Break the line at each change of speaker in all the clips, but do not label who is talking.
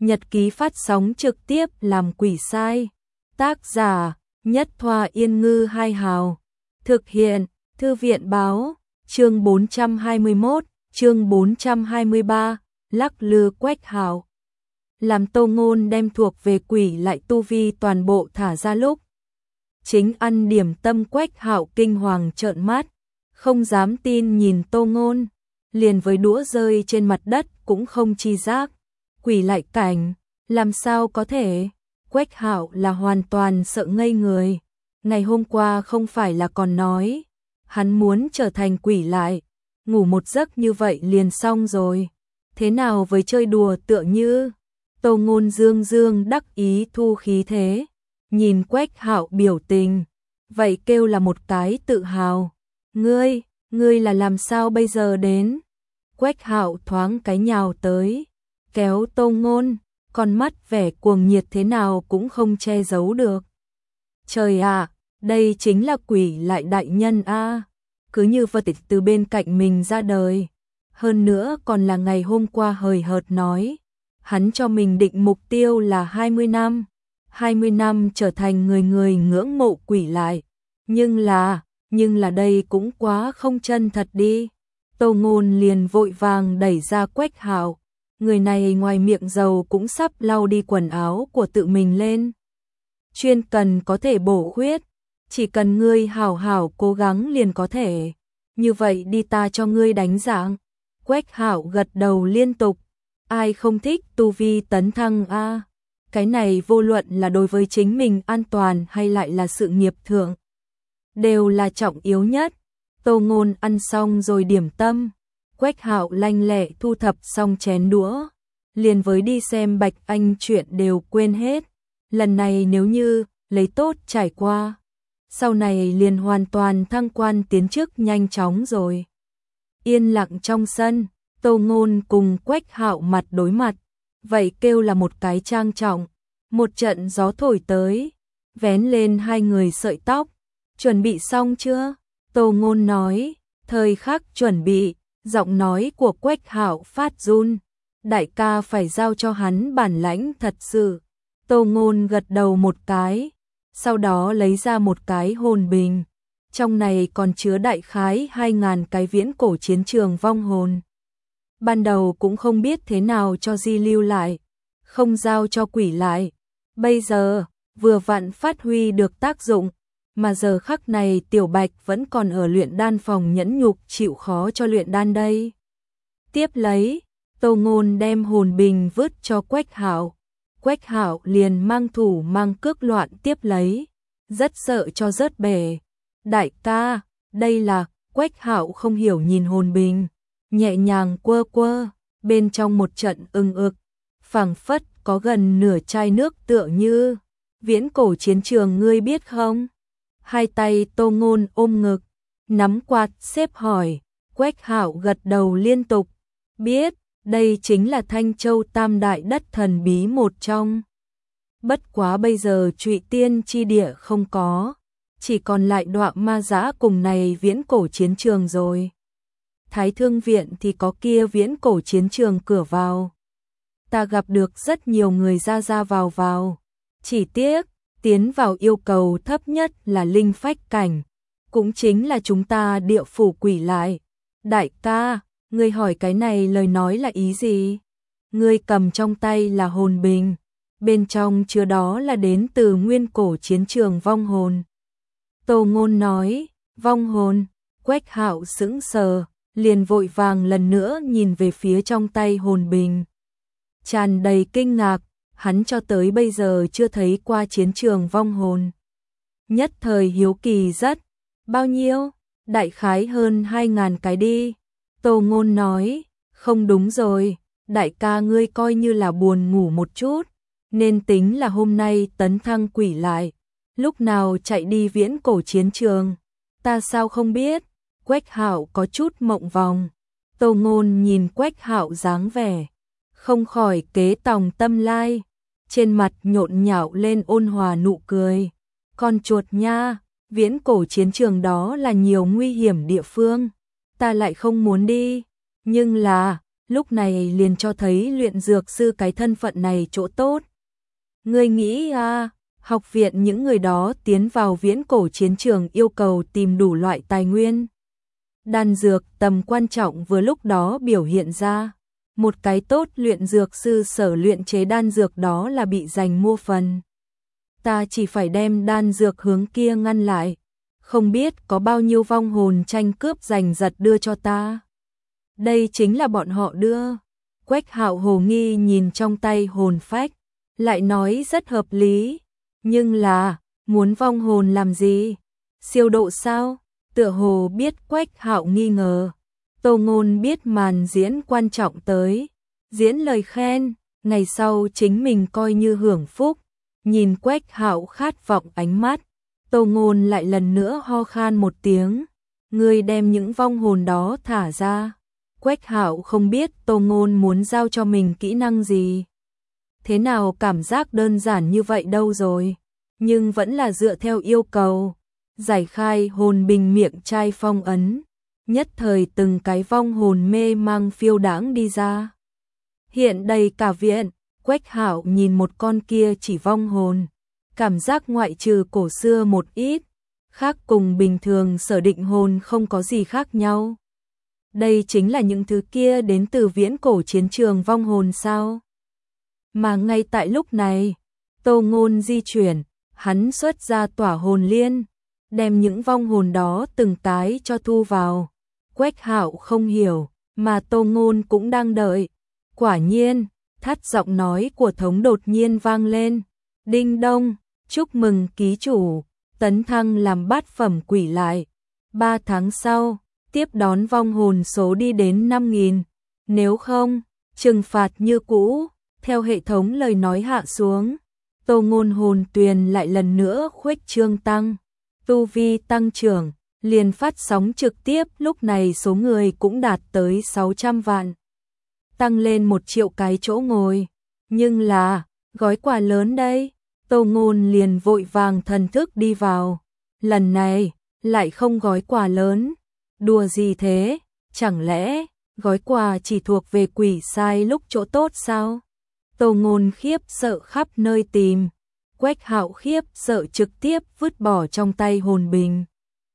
Nhật ký phát sóng trực tiếp làm quỷ sai. Tác giả Nhất Thoa Yên Ngư Hai Hào. Thực hiện Thư viện Báo. Chương 421, chương 423, lắc lư Quách Hạo. Làm Tô Ngôn đem thuộc về quỷ lại tu vi toàn bộ thả ra lúc chính ăn điểm tâm, Quách Hạo kinh hoàng trợn mắt, không dám tin nhìn Tô Ngôn, liền với đũa rơi trên mặt đất cũng không chi giác. Quỷ lại cảnh, làm sao có thể? Quách Hạo là hoàn toàn sợ ngây người. Ngày hôm qua không phải là còn nói hắn muốn trở thành quỷ lại, ngủ một giấc như vậy liền xong rồi. Thế nào với chơi đùa tựa như? Tô Ngôn dương dương đắc ý thu khí thế, nhìn Quách Hạo biểu tình, vậy kêu là một cái tự hào. Ngươi là làm sao bây giờ đến? Quách Hạo thoáng cái nhào tới, kéo Tô Ngôn, con mắt vẻ cuồng nhiệt thế nào cũng không che giấu được. Trời ạ, đây chính là quỷ lại đại nhân a, cứ như vật từ bên cạnh mình ra đời. Hơn nữa còn là ngày hôm qua hời hợt nói, hắn cho mình định mục tiêu là 20 năm. 20 năm trở thành người người ngưỡng mộ quỷ lại. Nhưng là đây cũng quá không chân thật đi. Tô Ngôn liền vội vàng đẩy ra Quách Hạo. Người này ngoài miệng dầu cũng sắp lau đi quần áo của tự mình lên. Chuyên cần có thể bổ khuyết, chỉ cần ngươi hảo hảo cố gắng liền có thể. Như vậy đi, ta cho ngươi đánh dạng. Quách Hạo gật đầu liên tục. Ai không thích tu vi tấn thăng a? Cái này vô luận là đối với chính mình an toàn hay lại là sự nghiệp thượng, đều là trọng yếu nhất. Tô Ngôn ăn xong rồi điểm tâm, Quách Hạo lanh lẹ thu thập xong chén đũa, liền với đi xem Bạch Anh chuyện đều quên hết. Lần này nếu như lấy tốt trải qua, sau này liền hoàn toàn thăng quan tiến chức nhanh chóng rồi. Yên lặng trong sân, Tô Ngôn cùng Quách Hạo mặt đối mặt, vậy kêu là một cái trang trọng. Một trận gió thổi tới, vén lên hai người sợi tóc. Chuẩn bị xong chưa? Tô Ngôn nói. Thời khắc chuẩn bị, giọng nói của Quách Hạo phát run. Đại ca phải giao cho hắn bản lãnh thật sự. Tô Ngôn gật đầu một cái, sau đó lấy ra một cái hồn bình. Trong này còn chứa đại khái 2000 cái viễn cổ chiến trường vong hồn. Ban đầu cũng không biết thế nào cho di lưu lại, không giao cho quỷ lại. Bây giờ, vừa vặn phát huy được tác dụng, mà giờ khắc này Tiểu Bạch vẫn còn ở luyện đan phòng nhẫn nhục chịu khó cho luyện đan đây. Tiếp lấy, Tô Ngôn đem hồn bình vứt cho Quách Hạo. Quách Hạo liền mang thủ mang cước loạn tiếp lấy, rất sợ cho rớt bể. Đại ca, đây là... Quách Hạo không hiểu nhìn hồn bình, nhẹ nhàng quơ quơ, bên trong một trận ưng ực, phảng phất có gần nửa chai nước tựa như viễn cổ chiến trường, ngươi biết không? Hai tay Tô Ngôn ôm ngực, nắm quạt xếp hỏi. Quách Hạo gật đầu liên tục, biết, đây chính là Thanh Châu Tam Đại Đất thần bí một trong. Bất quá bây giờ Trụy Tiên chi địa không có, chỉ còn lại Đoạ Ma Giã cùng này viễn cổ chiến trường rồi. Thái Thương Viện thì có kia viễn cổ chiến trường cửa vào. Ta gặp được rất nhiều người ra vào. Chỉ tiếc, tiến vào yêu cầu thấp nhất là linh phách cảnh, cũng chính là chúng ta địa phủ quỷ lại. Đại ca, ngươi hỏi cái này lời nói là ý gì? Ngươi cầm trong tay là hồn bình, bên trong chứa đó là đến từ nguyên cổ chiến trường vong hồn. Tô Ngôn nói, vong hồn. Quách Hạo sững sờ, liền vội vàng lần nữa nhìn về phía trong tay hồn bình, tràn đầy kinh ngạc. Hắn cho tới bây giờ chưa thấy qua chiến trường vong hồn. Nhất thời hiếu kỳ rất. Bao nhiêu? Đại khái hơn 2000 cái đi. Tô Ngôn nói, không đúng rồi, đại ca ngươi coi như là buồn ngủ một chút, nên tính là hôm nay tấn thăng quỷ lại, lúc nào chạy đi viễn cổ chiến trường, ta sao không biết? Quách Hạo có chút mộng vòng. Tô Ngôn nhìn Quách Hạo dáng vẻ, không khỏi kế tòng tâm lai, trên mặt nhộn nhạo lên ôn hòa nụ cười. Con chuột nha, viễn cổ chiến trường đó là nhiều nguy hiểm địa phương, ta lại không muốn đi, nhưng là, lúc này liền cho thấy luyện dược sư cái thân phận này chỗ tốt. Ngươi nghĩ à, học viện những người đó tiến vào viễn cổ chiến trường yêu cầu tìm đủ loại tài nguyên. Đan dược tầm quan trọng vừa lúc đó biểu hiện ra. Một cái tốt luyện dược sư sở luyện chế đan dược đó là bị giành mua phần. Ta chỉ phải đem đan dược hướng kia ngăn lại. Không biết có bao nhiêu vong hồn tranh cướp giành giật đưa cho ta. Đây chính là bọn họ đưa. Quách Hạo hồ nghi nhìn trong tay hồn phách, lại nói rất hợp lý. Nhưng là, muốn vong hồn làm gì? Siêu độ sao? Tựa hồ biết Quách Hạo nghi ngờ. Tô Ngôn biết màn diễn quan trọng tới. Diễn lời khen, ngày sau chính mình coi như hưởng phúc. Nhìn Quách Hạo khát vọng ánh mắt, Tô Ngôn lại lần nữa ho khan một tiếng. Ngươi đem những vong hồn đó thả ra. Quách Hạo không biết Tô Ngôn muốn giao cho mình kỹ năng gì. Thế nào cảm giác đơn giản như vậy đâu rồi. Nhưng vẫn là dựa theo yêu cầu. Giải khai hồn bình miệng chai phong ấn. Nhất thời từng cái vong hồn mê mang phiêu đãng đi ra. Hiện đầy cả viện. Quách Hạo nhìn một con kia chỉ vong hồn. Cảm giác ngoại trừ cổ xưa một ít. Khác cùng bình thường sở định hồn không có gì khác nhau. Đây chính là những thứ kia đến từ viễn cổ chiến trường vong hồn sao? Mà ngay tại lúc này, Tô Ngôn di chuyển, hắn xuất ra tỏa hồn liên, đem những vong hồn đó từng cái cho thu vào. Quách Hạo không hiểu, mà Tô Ngôn cũng đang đợi. Quả nhiên, thắt giọng nói của thống đột nhiên vang lên. Đinh đông, chúc mừng ký chủ, tấn thăng làm bát phẩm quỷ lại. 3 tháng sau, tiếp đón vong hồn số đi đến 5.000. Nếu không, trừng phạt như cũ. Theo hệ thống lời nói hạ xuống, Tô Ngôn hồn tuyền lại lần nữa khuếch trương tăng. Tu vi tăng trưởng, liền phát sóng trực tiếp, lúc này số người cũng đạt tới 600 vạn. Tăng lên 1 triệu cái chỗ ngồi. Nhưng là, gói quà lớn đây. Tô Ngôn liền vội vàng thần thức đi vào. Lần này, lại không gói quà lớn. Đùa gì thế? Chẳng lẽ, gói quà chỉ thuộc về quỷ sai lúc chỗ tốt sao? Tô Ngôn khiếp sợ khắp nơi tìm. Quách Hạo khiếp sợ trực tiếp vứt bỏ trong tay hồn bình.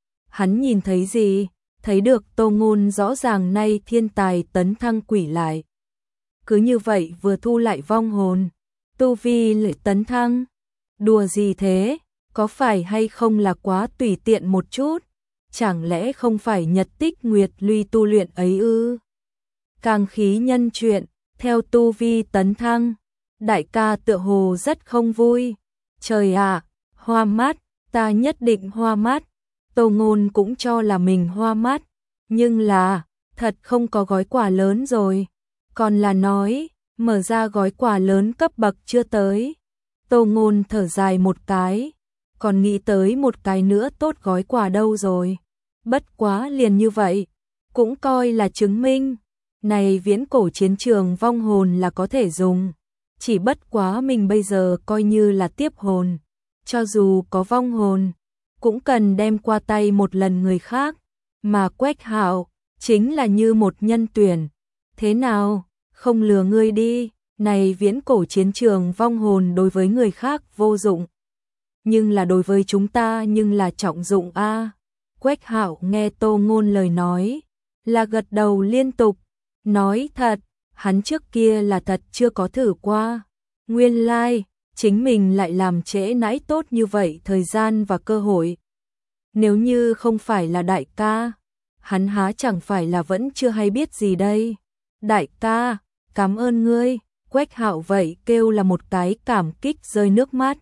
Hắn nhìn thấy gì? Thấy được Tô Ngôn rõ ràng nay thiên tài tấn thăng quỷ lại. Cứ như vậy vừa thu lại vong hồn. Tu vi lại tấn thăng. Đùa gì thế? Có phải hay không là quá tùy tiện một chút? Chẳng lẽ không phải nhật tích nguyệt luy tu luyện ấy ư? Càng khí nhân chuyện, theo tu vi tấn thăng. Đại ca tựa hồ rất không vui. Trời ạ, hoa mắt, ta nhất định hoa mắt. Tô Ngôn cũng cho là mình hoa mắt. Nhưng là, thật không có gói quà lớn rồi. Còn là nói, mở ra gói quà lớn cấp bậc chưa tới. Tô Ngôn thở dài một cái. Còn nghĩ tới một cái nữa tốt gói quà đâu rồi. Bất quá liền như vậy. Cũng coi là chứng minh. Này viễn cổ chiến trường vong hồn là có thể dùng. Chỉ bất quá mình bây giờ coi như là tiếp hồn. Cho dù có vong hồn, cũng cần đem qua tay một lần người khác. Mà Quách Hạo chính là như một nhân tuyển. Thế nào, không lừa ngươi đi. Này viễn cổ chiến trường vong hồn đối với người khác vô dụng. Nhưng là đối với chúng ta nhưng là trọng dụng a. Quách Hạo nghe Tô Ngôn lời nói, là gật đầu liên tục. Nói thật, hắn trước kia là thật chưa có thử qua. Nguyên lai, chính mình lại làm trễ nãi tốt như vậy thời gian và cơ hội. Nếu như không phải là đại ca, hắn há chẳng phải là vẫn chưa hay biết gì đây. Đại ca, cảm ơn ngươi. Quách Hạo vậy kêu là một cái cảm kích rơi nước mắt.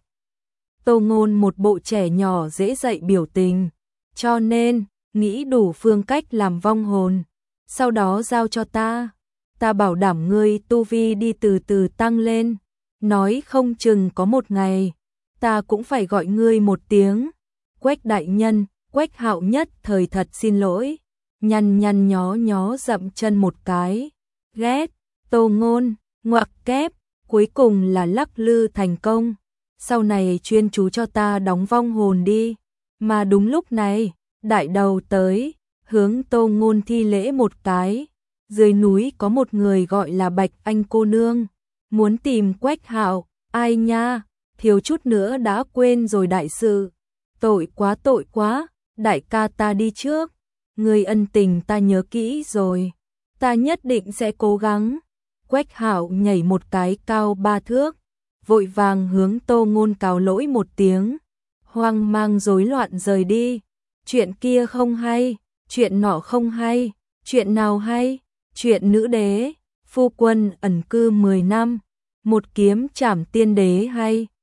Tô Ngôn một bộ trẻ nhỏ dễ dạy biểu tình. Cho nên, nghĩ đủ phương cách làm vong hồn. Sau đó giao cho ta. Ta bảo đảm ngươi tu vi đi từ từ tăng lên. Nói không chừng có một ngày, ta cũng phải gọi ngươi một tiếng. Quách đại nhân, Quách Hạo nhất thời thật xin lỗi. Nhăn nhăn nhó nhó dậm chân một cái. Ghét, Tô Ngôn, ngoặc kép, cuối cùng là lắc lư thành công. Sau này chuyên chú cho ta đóng vong hồn đi. Mà đúng lúc này, đại đầu tới, hướng Tô Ngôn thi lễ một cái. dưới núi có một người gọi là Bạch Anh cô nương, muốn tìm Quách Hạo. Ai nha, thiếu chút nữa đã quên rồi đại sự. Tội quá, đại ca ta đi trước. Người ân tình ta nhớ kỹ rồi, ta nhất định sẽ cố gắng. Quách Hạo nhảy một cái cao 3 thước, vội vàng hướng Tô Ngôn cáo lỗi một tiếng, hoang mang rối loạn rời đi. Chuyện kia không hay, chuyện nọ không hay, chuyện nào hay? Chuyện nữ đế, phu quân ẩn cư 10 năm, một kiếm trảm tiên đế hay.